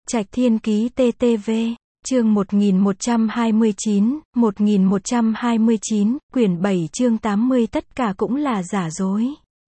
Trạch Thiên Ký TTV, chương 1129, quyển 7 chương 80 tất cả cũng là giả dối.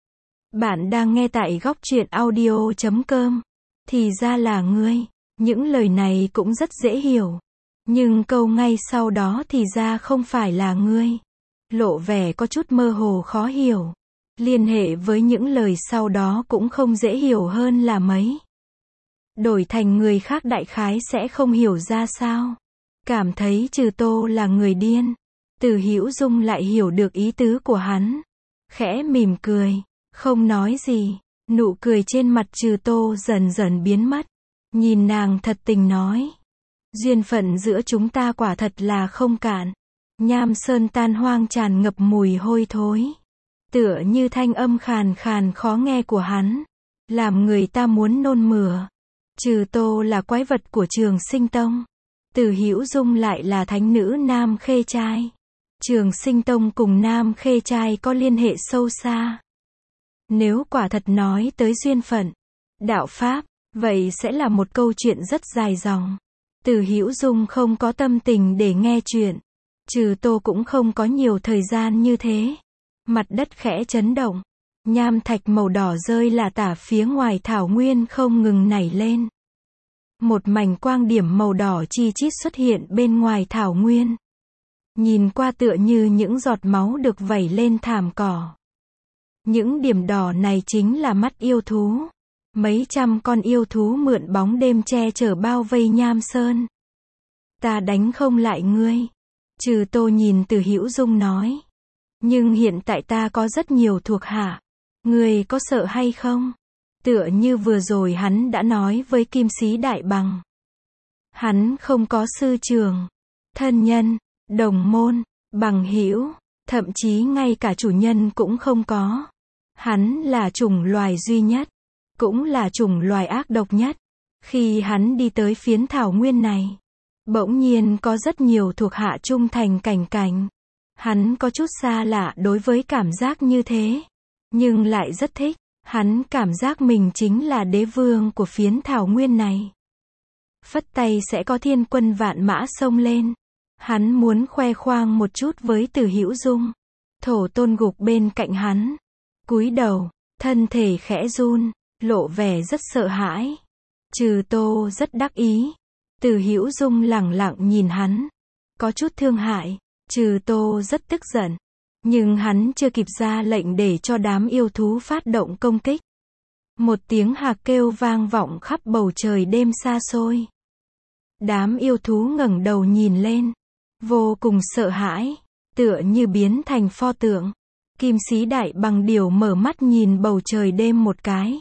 Bạn đang nghe tại góc truyện audio.com. Thì ra là ngươi. Những lời này cũng rất dễ hiểu. Nhưng câu ngay sau đó thì ra không phải là ngươi. Lộ vẻ có chút mơ hồ khó hiểu. Liên hệ với những lời sau đó cũng không dễ hiểu hơn là mấy. Đổi thành người khác đại khái sẽ không hiểu ra sao. Cảm thấy Trừ Tô là người điên. Từ Hữu Dung lại hiểu được ý tứ của hắn. Khẽ mỉm cười, không nói gì. Nụ cười trên mặt Trừ Tô dần dần biến mất. Nhìn nàng thật tình nói. Duyên phận giữa chúng ta quả thật là không cạn. Nham sơn tan hoang tràn ngập mùi hôi thối. Tựa như thanh âm khàn khàn khó nghe của hắn. Làm người ta muốn nôn mửa. Trừ Tô là quái vật của Trường Sinh Tông. Từ Hữu Dung lại là thánh nữ Nam Khê Trai. Trường Sinh Tông cùng Nam Khê Trai có liên hệ sâu xa. Nếu quả thật nói tới duyên phận, đạo pháp, vậy sẽ là một câu chuyện rất dài dòng. Từ Hữu Dung không có tâm tình để nghe chuyện. Trừ Tô cũng không có nhiều thời gian như thế. Mặt đất khẽ chấn động. Nham thạch màu đỏ rơi lả tả phía ngoài thảo nguyên không ngừng nảy lên. Một mảnh quang điểm màu đỏ chi chít xuất hiện bên ngoài thảo nguyên. Nhìn qua tựa như những giọt máu được vẩy lên thảm cỏ. Những điểm đỏ này chính là mắt yêu thú. Mấy trăm con yêu thú mượn bóng đêm che chở bao vây Nham Sơn. Ta đánh không lại ngươi. Trừ Tô nhìn Từ Hữu Dung nói. Nhưng hiện tại ta có rất nhiều thuộc hạ. Ngươi có sợ hay không? Tựa như vừa rồi hắn đã nói với Kim Sĩ Đại Bằng. Hắn không có sư trưởng, thân nhân, đồng môn, bằng hữu, thậm chí ngay cả chủ nhân cũng không có. Hắn là chủng loài duy nhất, cũng là chủng loài ác độc nhất. Khi hắn đi tới phiến thảo nguyên này, bỗng nhiên có rất nhiều thuộc hạ trung thành cảnh cảnh. Hắn có chút xa lạ đối với cảm giác như thế, nhưng lại rất thích. Hắn cảm giác mình chính là đế vương của phiến thảo nguyên này. Phất tay sẽ có thiên quân vạn mã xông lên. Hắn muốn khoe khoang một chút với Từ Hữu Dung. Thổ Tôn gục bên cạnh hắn. Cúi đầu, thân thể khẽ run, lộ vẻ rất sợ hãi. Trừ Tô rất đắc ý. Từ Hữu Dung lẳng lặng nhìn hắn. Có chút thương hại. Trừ Tô rất tức giận. Nhưng hắn chưa kịp ra lệnh để cho đám yêu thú phát động công kích. Một tiếng hạc kêu vang vọng khắp bầu trời đêm xa xôi. Đám yêu thú ngẩng đầu nhìn lên. Vô cùng sợ hãi. Tựa như biến thành pho tượng. Kim Sĩ Đại Bằng Điểu mở mắt nhìn bầu trời đêm một cái.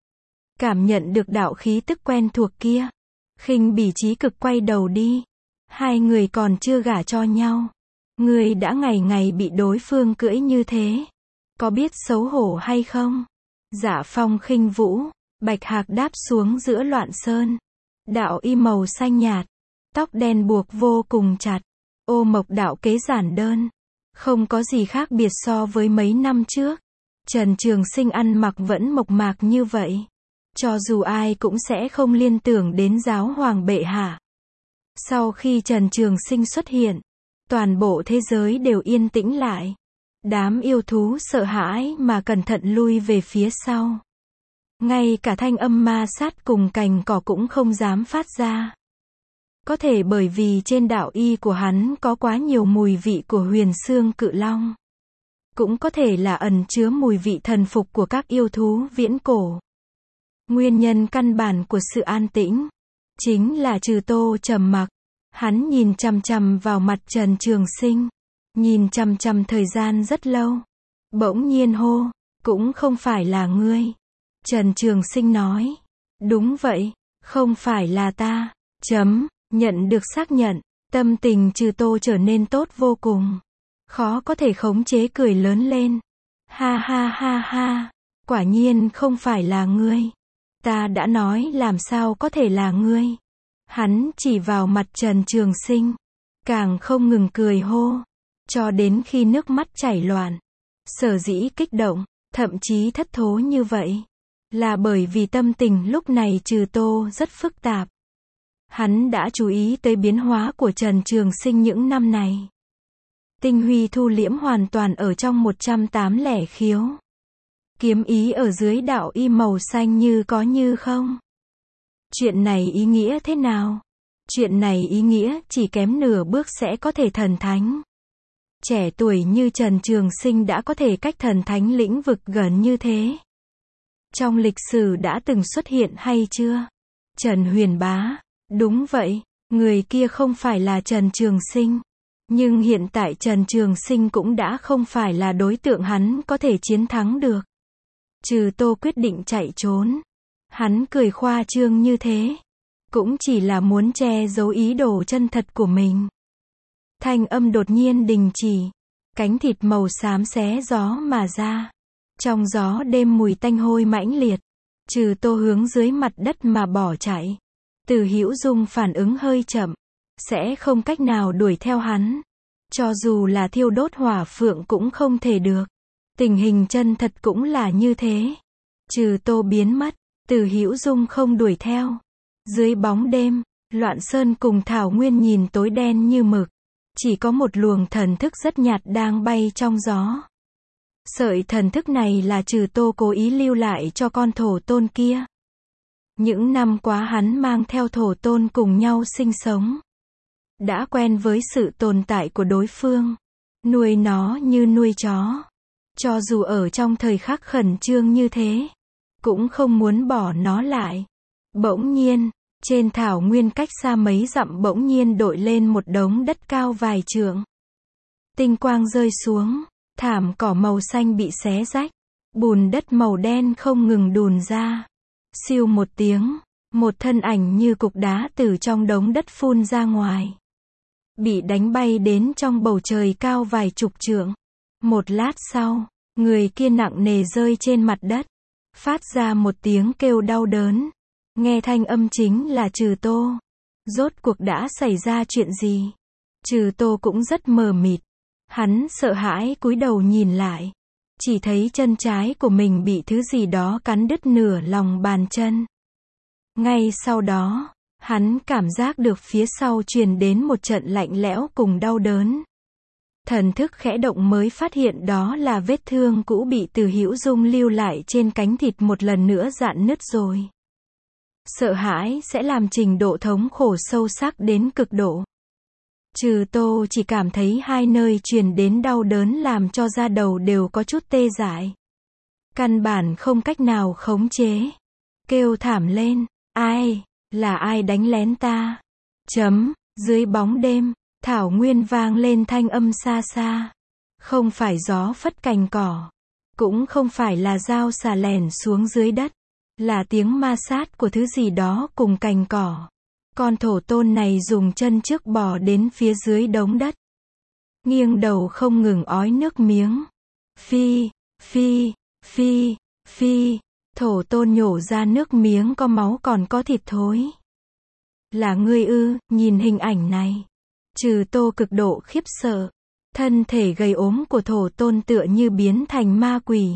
Cảm nhận được đạo khí tức quen thuộc kia. Khinh bỉ chí cực quay đầu đi. Hai người còn chưa gả cho nhau. Ngươi đã ngày ngày bị đối phương cưỡi như thế. Có biết xấu hổ hay không? Dạ phong khinh vũ, bạch hạc đáp xuống giữa loạn sơn. Đạo y màu xanh nhạt. Tóc đen buộc vô cùng chặt. Ô mộc đạo kế giản đơn. Không có gì khác biệt so với mấy năm trước. Trần Trường Sinh ăn mặc vẫn mộc mạc như vậy. Cho dù ai cũng sẽ không liên tưởng đến giáo hoàng bệ hạ. Sau khi Trần Trường Sinh xuất hiện, toàn bộ thế giới đều yên tĩnh lại. Đám yêu thú sợ hãi mà cẩn thận lui về phía sau. Ngay cả thanh âm ma sát cùng cành cỏ cũng không dám phát ra. Có thể bởi vì trên đạo y của hắn có quá nhiều mùi vị của huyền xương cự long. Cũng có thể là ẩn chứa mùi vị thần phục của các yêu thú viễn cổ. Nguyên nhân căn bản của sự an tĩnh chính là Trừ Tô trầm mặc. Hắn nhìn chằm chằm vào mặt Trần Trường Sinh. Nhìn chằm chằm thời gian rất lâu. Bỗng nhiên hô, cũng không phải là ngươi. Trần Trường Sinh nói, đúng vậy, không phải là ta. Nhận được xác nhận, tâm tình Trừ Tô trở nên tốt vô cùng. Khó có thể khống chế cười lớn lên. Ha ha ha ha, quả nhiên không phải là ngươi. Ta đã nói làm sao có thể là ngươi. Hắn chỉ vào mặt Trần Trường Sinh. Càng không ngừng cười hô. Cho đến khi nước mắt chảy loạn. Sở dĩ kích động, thậm chí thất thố như vậy. Là bởi vì tâm tình lúc này Trừ Tô rất phức tạp. Hắn đã chú ý tới biến hóa của Trần Trường Sinh những năm này. Tinh huy thu liễm hoàn toàn ở trong 180 khiếu. Kiếm ý ở dưới đạo y màu xanh như có như không. Chuyện này ý nghĩa thế nào? Chuyện này ý nghĩa chỉ kém nửa bước sẽ có thể thần thánh. Trẻ tuổi như Trần Trường Sinh đã có thể cách thần thánh lĩnh vực gần như thế. Trong lịch sử đã từng xuất hiện hay chưa? Trần Huyền Bá. Đúng vậy, người kia không phải là Trần Trường Sinh. Nhưng hiện tại Trần Trường Sinh cũng đã không phải là đối tượng hắn có thể chiến thắng được. Trừ Tô quyết định chạy trốn. Hắn cười khoa trương như thế. Cũng chỉ là muốn che giấu ý đồ chân thật của mình. Thanh âm đột nhiên đình chỉ. Cánh thịt màu xám xé gió mà ra. Trong gió đêm mùi tanh hôi mãnh liệt. Trừ Tô hướng dưới mặt đất mà bỏ chạy. Từ Hữu Dung phản ứng hơi chậm. Sẽ không cách nào đuổi theo hắn. Cho dù là thiêu đốt hỏa phượng cũng không thể được. Tình hình chân thật cũng là như thế. Trừ Tô biến mất. Từ Hữu Dung không đuổi theo. Dưới bóng đêm, Loạn Sơn cùng Thảo Nguyên nhìn tối đen như mực. Chỉ có một luồng thần thức rất nhạt đang bay trong gió. Sợi thần thức này là Trừ Tô cố ý lưu lại cho con thổ tôn kia. Những năm qua hắn mang theo thổ tôn cùng nhau sinh sống. Đã quen với sự tồn tại của đối phương. Nuôi nó như nuôi chó. Cho dù ở trong thời khắc khẩn trương như thế. Cũng không muốn bỏ nó lại. Bỗng nhiên, trên thảo nguyên cách xa mấy dặm bỗng nhiên đội lên một đống đất cao vài trượng. Tinh quang rơi xuống, thảm cỏ màu xanh bị xé rách. Bùn đất màu đen không ngừng đùn ra. Siêu một tiếng, một thân ảnh như cục đá từ trong đống đất phun ra ngoài. Bị đánh bay đến trong bầu trời cao vài chục trượng. Một lát sau, người kia nặng nề rơi trên mặt đất. Phát ra một tiếng kêu đau đớn. Nghe thanh âm chính là Trừ Tô. Rốt cuộc đã xảy ra chuyện gì? Trừ Tô cũng rất mờ mịt. Hắn sợ hãi cúi đầu nhìn lại. Chỉ thấy chân trái của mình bị thứ gì đó cắn đứt nửa lòng bàn chân. Ngay sau đó, hắn cảm giác được phía sau truyền đến một trận lạnh lẽo cùng đau đớn. Thần thức khẽ động mới phát hiện đó là vết thương cũ bị Từ Hữu Dung lưu lại trên cánh thịt một lần nữa rạn nứt rồi. Sợ hãi sẽ làm trình độ thống khổ sâu sắc đến cực độ. Trừ Tô chỉ cảm thấy hai nơi truyền đến đau đớn làm cho da đầu đều có chút tê dại. Căn bản không cách nào khống chế. Kêu thảm lên, ai, là ai đánh lén ta? Dưới bóng đêm, thảo nguyên vang lên thanh âm xa xa. Không phải gió phất cành cỏ. Cũng không phải là dao xà lẻn xuống dưới đất. Là tiếng ma sát của thứ gì đó cùng cành cỏ. Con thổ tôn này dùng chân trước bò đến phía dưới đống đất. Nghiêng đầu không ngừng ói nước miếng. Phi, phi, phi, phi. Thổ tôn nhổ ra nước miếng có máu còn có thịt thối. Là ngươi ư? Nhìn hình ảnh này. Trừ Tô cực độ khiếp sợ. Thân thể gầy ốm của thổ tôn tựa như biến thành ma quỷ.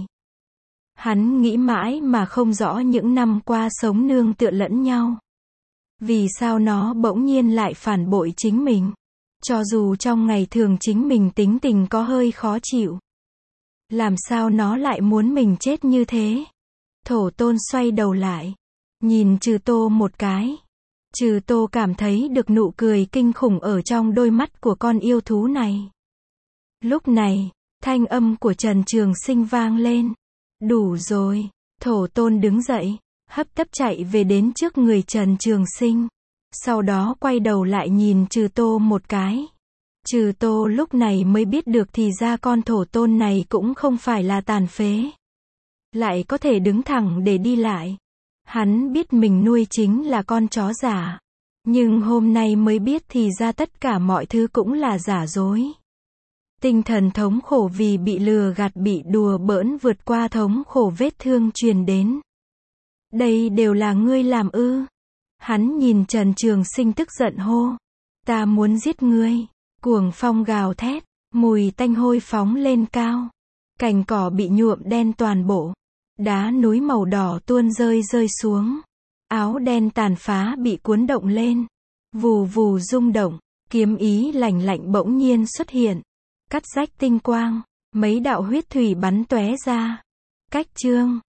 Hắn nghĩ mãi mà không rõ những năm qua sống nương tựa lẫn nhau. Vì sao nó bỗng nhiên lại phản bội chính mình? Cho dù trong ngày thường chính mình tính tình có hơi khó chịu. Làm sao nó lại muốn mình chết như thế? Thổ tôn xoay đầu lại. Nhìn Trừ Tô một cái. Trừ Tô cảm thấy được nụ cười kinh khủng ở trong đôi mắt của con yêu thú này. Lúc này, thanh âm của Trần Trường Sinh vang lên. Đủ rồi. Thổ tôn đứng dậy. Hấp tấp chạy về đến trước người Trần Trường Sinh. Sau đó quay đầu lại nhìn Trừ Tô một cái. Trừ Tô lúc này mới biết được thì ra con thổ tôn này cũng không phải là tàn phế. Lại có thể đứng thẳng để đi lại. Hắn biết mình nuôi chính là con chó giả. Nhưng hôm nay mới biết thì ra tất cả mọi thứ cũng là giả dối. Tinh thần thống khổ vì bị lừa gạt bị đùa bỡn vượt qua thống khổ vết thương truyền đến. Đây đều là ngươi làm ư? Hắn nhìn Trần Trường Sinh tức giận hô. Ta muốn giết ngươi. Cuồng phong gào thét. Mùi tanh hôi phóng lên cao. Cành cỏ bị nhuộm đen toàn bộ. Đá núi màu đỏ tuôn rơi xuống. Áo đen tàn phá bị cuốn động lên. Vù vù rung động, kiếm ý lạnh lạnh bỗng nhiên xuất hiện, cắt rách tinh quang, mấy đạo huyết thủy bắn tóe ra. Cách chương